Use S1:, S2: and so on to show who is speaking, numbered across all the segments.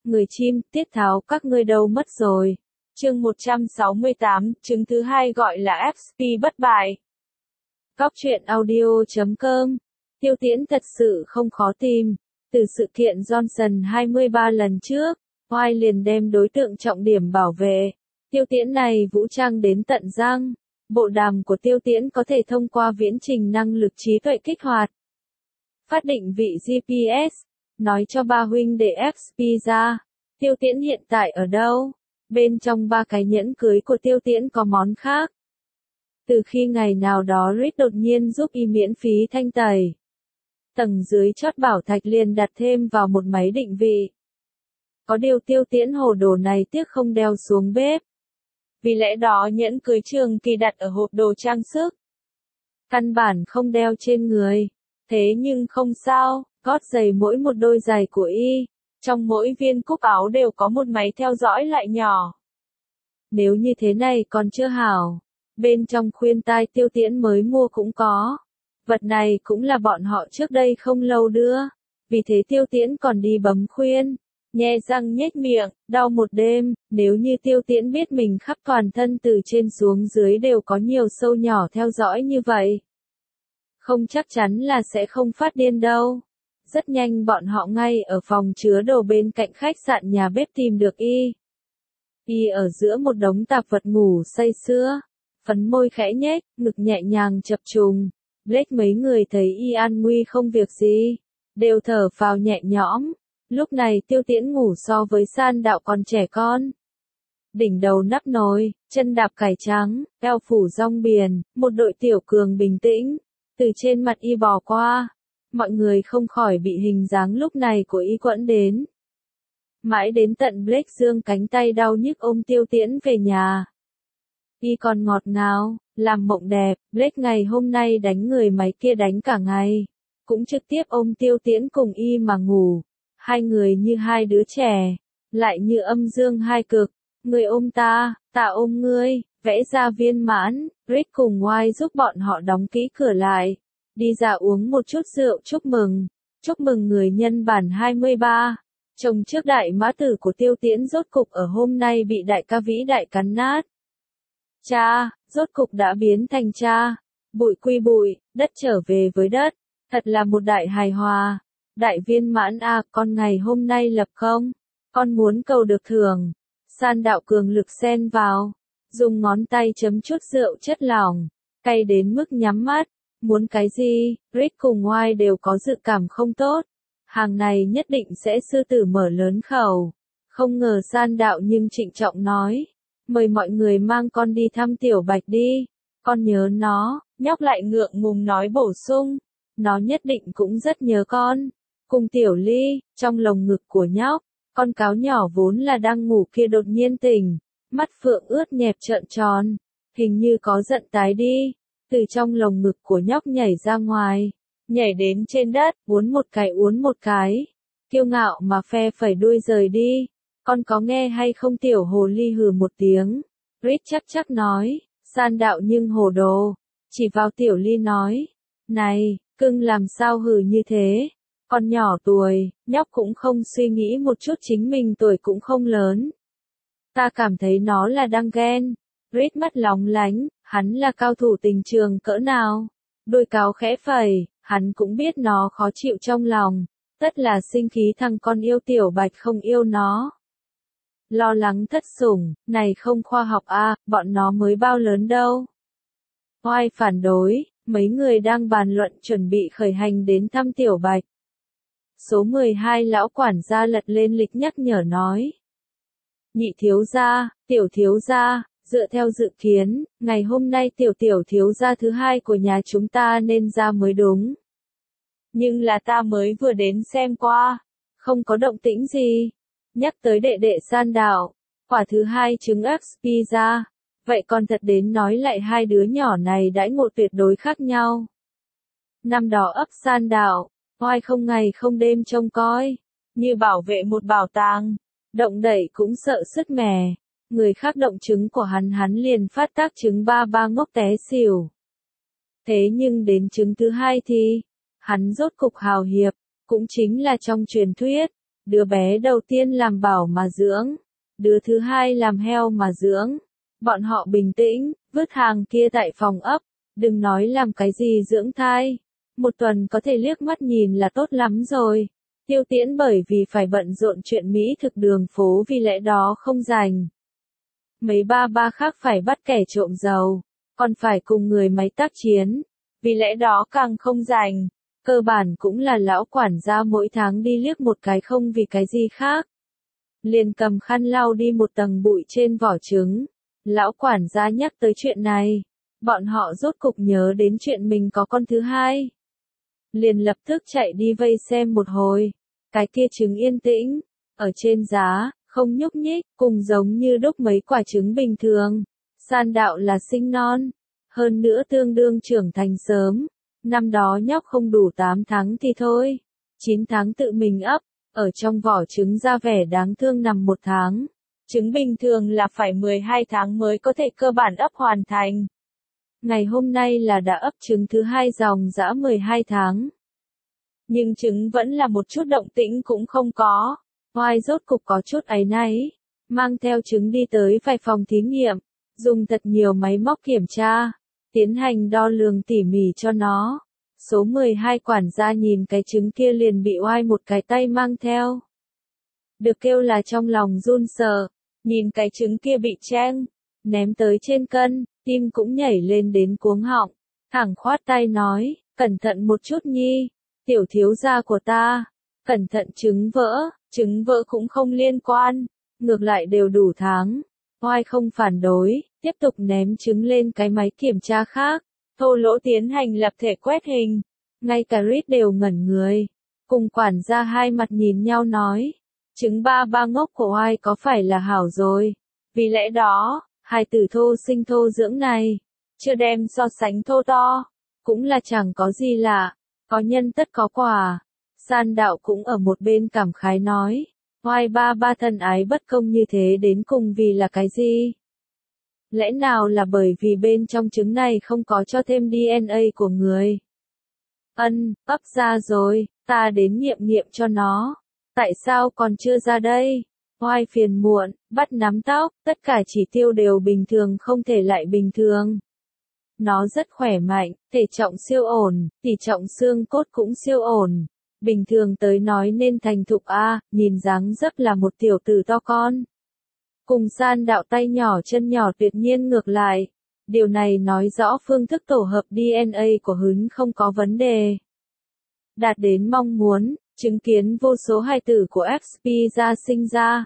S1: người chim, tiết tháo các ngươi đâu mất rồi. Chương 168, chứng thứ hai gọi là FP bất bại. Góc truyện audio.com. Tiêu Tiễn thật sự không khó tìm. Từ sự kiện Johnson 23 lần trước, Oai liền đem đối tượng trọng điểm bảo vệ. Tiêu Tiễn này vũ trang đến tận răng. Bộ đàm của Tiêu Tiễn có thể thông qua viễn trình năng lực trí tuệ kích hoạt. Phát định vị GPS, nói cho ba huynh đệ FP ra. Tiêu Tiễn hiện tại ở đâu? Bên trong ba cái nhẫn cưới của Tiêu Tiễn có món khác. Từ khi ngày nào đó Reed đột nhiên giúp y miễn phí thanh tẩy. Tầng dưới chót bảo thạch liền đặt thêm vào một máy định vị. Có điều Tiêu Tiễn hồ đồ này tiếc không đeo xuống bếp. Vì lẽ đó nhẫn cưới Trường Kỳ đặt ở hộp đồ trang sức. Căn bản không đeo trên người. Thế nhưng không sao, gót giày mỗi một đôi giày của y. Trong mỗi viên cúc áo đều có một máy theo dõi lại nhỏ. Nếu như thế này còn chưa hảo. Bên trong khuyên tai Tiêu Tiễn mới mua cũng có. Vật này cũng là bọn họ trước đây không lâu đưa. Vì thế Tiêu Tiễn còn đi bấm khuyên. Nhe răng nhếch miệng, đau một đêm. Nếu như Tiêu Tiễn biết mình khắp toàn thân từ trên xuống dưới đều có nhiều sâu nhỏ theo dõi như vậy. Không chắc chắn là sẽ không phát điên đâu. Rất nhanh bọn họ ngay ở phòng chứa đồ bên cạnh khách sạn nhà bếp tìm được y. Y ở giữa một đống tạp vật ngủ say sưa. Phấn môi khẽ nhếch, ngực nhẹ nhàng chập trùng. Blake mấy người thấy y an nguy không việc gì. Đều thở phào nhẹ nhõm. Lúc này Tiêu Tiễn ngủ so với San Đạo còn trẻ con. Đỉnh đầu nắp nồi, chân đạp cải trắng, eo phủ rong biển, một đội tiểu cường bình tĩnh. Từ trên mặt y bò qua. Mọi người không khỏi bị hình dáng lúc này của y quẫn đến. Mãi đến tận Blake giương cánh tay đau nhức ôm Tiêu Tiễn về nhà. Y còn ngọt ngào, làm mộng đẹp, Blake ngày hôm nay đánh người máy kia đánh cả ngày. Cũng trực tiếp ôm Tiêu Tiễn cùng y mà ngủ. Hai người như hai đứa trẻ, lại như âm dương hai cực. Người ôm ta ôm ngươi, vẽ ra viên mãn. Rick cùng White giúp bọn họ đóng kỹ cửa lại. Đi ra uống một chút rượu chúc mừng. Chúc mừng người nhân bản 23. Chồng trước đại mã tử của Tiêu Tiễn rốt cục ở hôm nay bị đại ca vĩ đại cắn nát. Cha, rốt cục đã biến thành cha. Bụi quy bụi, đất trở về với đất. Thật là một đại hài hòa. Đại viên mãn a, con ngày hôm nay lập không? Con muốn cầu được thưởng. San Đạo cường lực xen vào. Dùng ngón tay chấm chút rượu chất lỏng. Cay đến mức nhắm mắt. Muốn cái gì? Rick cùng White đều có dự cảm không tốt. Hàng này nhất định sẽ sư tử mở lớn khẩu. Không ngờ San Đạo nhưng trịnh trọng nói. Mời mọi người mang con đi thăm Tiểu Bạch đi. Con nhớ nó. Nhóc lại ngượng ngùng nói bổ sung. Nó nhất định cũng rất nhớ con. Cùng Tiểu Ly, trong lồng ngực của nhóc. Con cáo nhỏ vốn là đang ngủ kia đột nhiên tỉnh. Mắt phượng ướt nhẹp trợn tròn. Hình như có giận tái đi. Từ trong lồng ngực của nhóc nhảy ra ngoài. Nhảy đến trên đất, uốn một cái. Kiêu ngạo mà phe phẩy đuôi rời đi. Con có nghe hay không? Tiểu hồ ly hừ một tiếng. Rick chắc nói. San Đạo nhưng hồ đồ. Chỉ vào Tiểu Ly nói. Này, cưng làm sao hừ như thế? Con nhỏ tuổi, nhóc cũng không suy nghĩ một chút chính mình tuổi cũng không lớn. Ta cảm thấy nó là đang ghen. Rick mắt lóng lánh, hắn là cao thủ tình trường cỡ nào. Đôi cáo khẽ phẩy, hắn cũng biết nó khó chịu trong lòng. Tất là sinh khí thằng con yêu Tiểu Bạch không yêu nó. Lo lắng thất sủng, này không khoa học a, bọn nó mới bao lớn đâu. Oai phản đối, mấy người đang bàn luận chuẩn bị khởi hành đến thăm Tiểu Bạch. Số 12 lão quản gia lật lên lịch nhắc nhở nói. Nhị thiếu gia, Tiểu thiếu gia, dựa theo dự kiến, ngày hôm nay tiểu thiếu gia thứ hai của nhà chúng ta nên ra mới đúng. Nhưng là ta mới vừa đến xem qua, không có động tĩnh gì. Nhắc tới đệ đệ San Đạo, quả thứ hai trứng XP ra. Vậy còn thật đến nói lại hai đứa nhỏ này đãi ngộ tuyệt đối khác nhau. Năm đó ấp San Đạo, Oai không ngày không đêm trông coi, như bảo vệ một bảo tàng, động đẩy cũng sợ sứt mẻ. Người khác động trứng của hắn liền phát tác trứng ba ngốc té xỉu. Thế nhưng đến trứng thứ hai thì, hắn rốt cục hào hiệp, cũng chính là trong truyền thuyết, Đứa bé đầu tiên làm bảo mà dưỡng, đứa thứ hai làm heo mà dưỡng. Bọn họ bình tĩnh, vứt hàng kia tại phòng ấp, đừng nói làm cái gì dưỡng thai. Một tuần có thể liếc mắt nhìn là tốt lắm rồi. Tiêu Tiễn bởi vì phải bận rộn chuyện mỹ thực đường phố vì lẽ đó không rảnh. Mấy ba khác phải bắt kẻ trộm dầu, còn phải cùng người máy tác chiến, vì lẽ đó càng không rảnh. Cơ bản cũng là lão quản gia mỗi tháng đi liếc một cái không vì cái gì khác. Liền cầm khăn lau đi một tầng bụi trên vỏ trứng. Lão quản gia nhắc tới chuyện này. Bọn họ rốt cục nhớ đến chuyện mình có con thứ hai. Liền lập tức chạy đi vây xem một hồi. Cái kia trứng yên tĩnh, ở trên giá, không nhúc nhích, cùng giống như đúc mấy quả trứng bình thường. San đạo là sinh non, hơn nữa tương đương trưởng thành sớm. Năm đó nhóc không đủ 8 tháng thì thôi. 9 tháng tự mình ấp, ở trong vỏ trứng ra vẻ đáng thương nằm 1 tháng. Trứng bình thường là phải 12 tháng mới có thể cơ bản ấp hoàn thành. Ngày hôm nay là đã ấp trứng thứ hai dòng dã 12 tháng. Nhưng trứng vẫn là một chút động tĩnh cũng không có. Oai rốt cục có chút áy náy. Mang theo trứng đi tới vài phòng thí nghiệm. Dùng thật nhiều máy móc kiểm tra. Tiến hành đo lường tỉ mỉ cho nó. Số 12 quản gia nhìn cái trứng kia liền bị oai một cái tay mang theo. Được kêu là trong lòng run sợ. Nhìn cái trứng kia bị chen, ném tới trên cân, tim cũng nhảy lên đến cuống họng. Thẳng khoát tay nói, cẩn thận một chút nhi, tiểu thiếu gia của ta. Cẩn thận trứng vỡ cũng không liên quan, ngược lại đều đủ tháng. Oai không phản đối, tiếp tục ném trứng lên cái máy kiểm tra khác. Thô lỗ tiến hành lập thể quét hình. Ngay cả Rít đều ngẩn người. Cùng quản gia hai mặt nhìn nhau nói. Trứng ba ngốc của Oai có phải là hảo rồi. Vì lẽ đó, hai tử thô sinh thô dưỡng này. Chưa đem so sánh thô to. Cũng là chẳng có gì lạ. Có nhân tất có quả. San đạo cũng ở một bên cảm khái nói. Oai ba thân ái bất công như thế đến cùng vì là cái gì? Lẽ nào là bởi vì bên trong trứng này không có cho thêm DNA của người? Ấp ra rồi, ta đến nghiệm nghiệm cho nó. Tại sao còn chưa ra đây? Oai phiền muộn, bắt nắm tóc, tất cả chỉ tiêu đều bình thường không thể lại bình thường. Nó rất khỏe mạnh, thể trọng siêu ổn, tỷ trọng xương cốt cũng siêu ổn. Bình thường tới nói nên thành thục a, nhìn dáng dấp là một tiểu tử to con. Cùng San đạo tay nhỏ chân nhỏ tuyệt nhiên ngược lại. Điều này nói rõ phương thức tổ hợp DNA của Hứng không có vấn đề. Đạt đến mong muốn, chứng kiến vô số hài tử của XP ra sinh ra.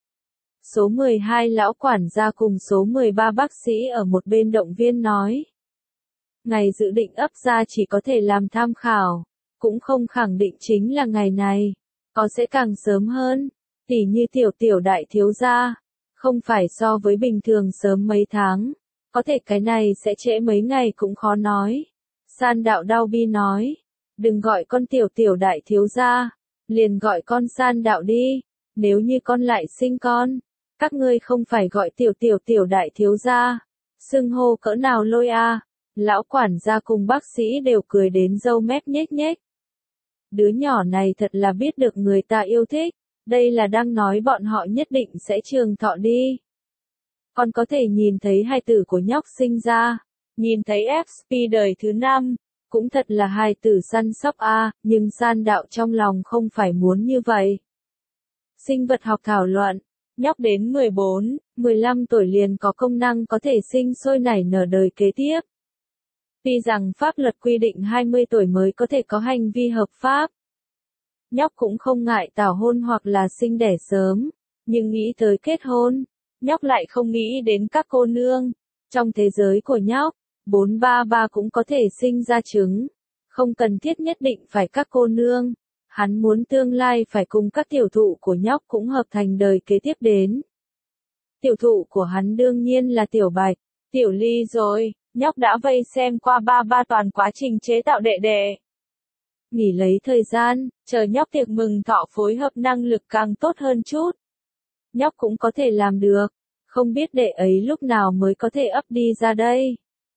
S1: Số 12 lão quản gia cùng số 13 bác sĩ ở một bên động viên nói. Ngày dự định ấp ra chỉ có thể làm tham khảo, cũng không khẳng định chính là ngày này, có sẽ càng sớm hơn, tỉ như tiểu đại thiếu gia, không phải so với bình thường sớm mấy tháng, có thể cái này sẽ trễ mấy ngày cũng khó nói. San đạo đau bi nói, đừng gọi con tiểu đại thiếu gia, liền gọi con San đạo đi, nếu như con lại sinh con, các ngươi không phải gọi tiểu đại thiếu gia, xưng hô cỡ nào lôi a. Lão quản gia cùng bác sĩ đều cười đến râu mép nhếch nhếch. Đứa nhỏ này thật là biết được người ta yêu thích, đây là đang nói bọn họ nhất định sẽ trường thọ đi. Còn có thể nhìn thấy hài tử của nhóc sinh ra, nhìn thấy XP đời thứ 5, cũng thật là hài tử săn sóc a, nhưng San đạo trong lòng không phải muốn như vậy. Sinh vật học thảo luận, nhóc đến 14, 15 tuổi liền có công năng có thể sinh sôi nảy nở đời kế tiếp. Tuy rằng pháp luật quy định 20 tuổi mới có thể có hành vi hợp pháp. Nhóc cũng không ngại tảo hôn hoặc là sinh đẻ sớm, nhưng nghĩ tới kết hôn, nhóc lại không nghĩ đến các cô nương. Trong thế giới của nhóc, 433 cũng có thể sinh ra trứng, không cần thiết nhất định phải các cô nương. Hắn muốn tương lai phải cùng các tiểu thụ của nhóc cũng hợp thành đời kế tiếp đến. Tiểu thụ của hắn đương nhiên là Tiểu Bạch, Tiểu Ly rồi. Nhóc đã vây xem qua ba toàn quá trình chế tạo đệ đệ. Nghỉ lấy thời gian, chờ nhóc tiệc mừng thọ phối hợp năng lực càng tốt hơn chút. Nhóc cũng có thể làm được, không biết đệ ấy lúc nào mới có thể ấp đi ra đây.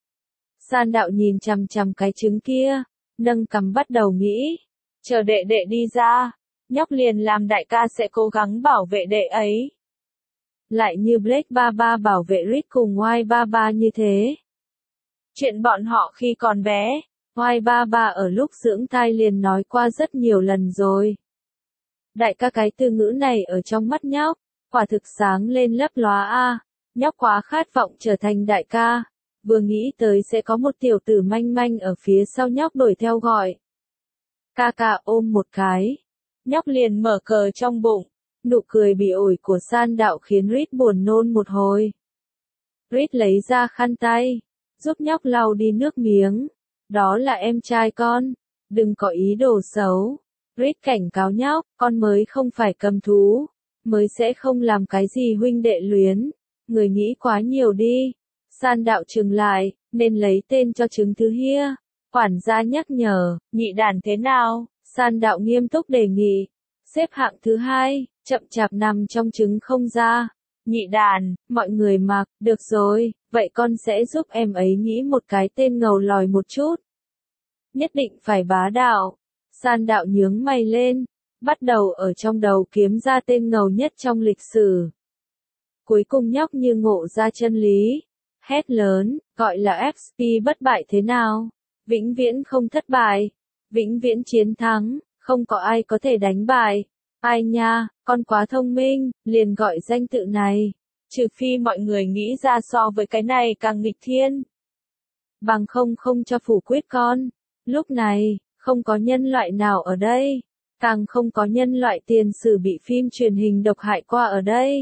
S1: San đạo nhìn chằm chằm cái trứng kia, nâng cằm bắt đầu nghĩ, chờ đệ đi ra, Nhóc liền làm đại ca sẽ cố gắng bảo vệ đệ ấy. Lại như Blake Baba bảo vệ Reed cùng White Baba như thế. Chuyện bọn họ khi còn bé, White Baba ở lúc dưỡng thai liền nói qua rất nhiều lần rồi. Đại ca cái từ ngữ này ở trong mắt nhóc, quả thực sáng lên lấp lóa a. Nhóc quá khát vọng trở thành đại ca, vừa nghĩ tới sẽ có một tiểu tử manh manh ở phía sau nhóc đuổi theo gọi. Ca ca ôm một cái. Nhóc liền mở cờ trong bụng, nụ cười bị ổi của San Đạo khiến Reed buồn nôn một hồi. Reed lấy ra khăn tay, giúp nhóc lau đi nước miếng. Đó là em trai con, đừng có ý đồ xấu. Reed cảnh cáo nhóc, con mới không phải cầm thú, mới sẽ không làm cái gì huynh đệ luyến. Người nghĩ quá nhiều đi. San Đạo trừng lại, nên lấy tên cho trứng thứ hia. Quản gia nhắc nhở, nhị đàn thế nào? San Đạo nghiêm túc đề nghị. Xếp hạng thứ 2, chậm chạp nằm trong trứng không ra. Nhị đàn, mọi người mặc, được rồi, vậy con sẽ giúp em ấy nghĩ một cái tên ngầu lòi một chút. Nhất định phải bá đạo. San Đạo nhướng mày lên, bắt đầu ở trong đầu kiếm ra tên ngầu nhất trong lịch sử. Cuối cùng nhóc như ngộ ra chân lý. Hét lớn, gọi là FP bất bại thế nào? Vĩnh viễn không thất bại. Vĩnh viễn chiến thắng, không có ai có thể đánh bại. Ai nha, con quá thông minh, liền gọi danh tự này. Trừ phi mọi người nghĩ ra so với cái này càng nghịch thiên. Bằng không cho phủ quyết con. Lúc này, không có nhân loại nào ở đây. Càng không có nhân loại tiền sử bị phim truyền hình độc hại qua ở đây.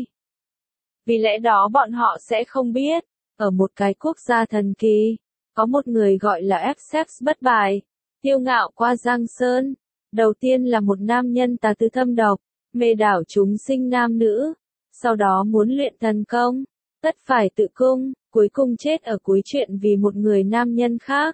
S1: Vì lẽ đó bọn họ sẽ không biết, ở một cái quốc gia thần kỳ, có một người gọi là F-Sex bất bại, kiêu ngạo qua Giang Sơn. Đầu tiên là một nam nhân tà tư thâm độc, mê đảo chúng sinh nam nữ, sau đó muốn luyện thần công, tất phải tự cung, cuối cùng chết ở cuối chuyện vì một người nam nhân khác.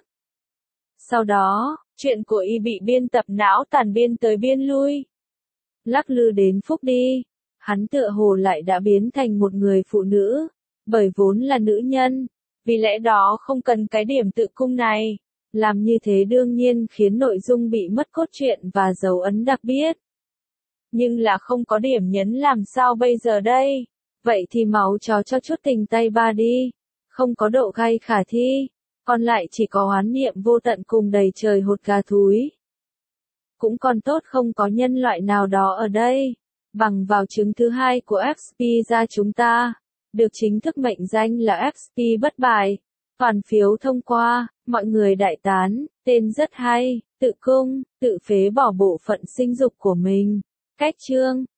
S1: Sau đó, chuyện của y bị biên tập não tàn biên tới biên lui. Lắc lư đến phúc đi, hắn tựa hồ lại đã biến thành một người phụ nữ, bởi vốn là nữ nhân, vì lẽ đó không cần cái điểm tự cung này. Làm như thế đương nhiên khiến nội dung bị mất cốt truyện và dấu ấn đặc biệt. Nhưng là không có điểm nhấn làm sao bây giờ đây? Vậy thì máu chó cho chút tình tay ba đi. Không có độ gay khả thi. Còn lại chỉ có oán niệm vô tận cùng đầy trời hột gà thúi. Cũng còn tốt không có nhân loại nào đó ở đây. Bằng vào chứng thứ 2 của FP ra chúng ta. Được chính thức mệnh danh là FP bất bại. Toàn phiếu thông qua, mọi người đại tán, tên rất hay, tự cung, tự phế bỏ bộ phận sinh dục của mình. Cách chương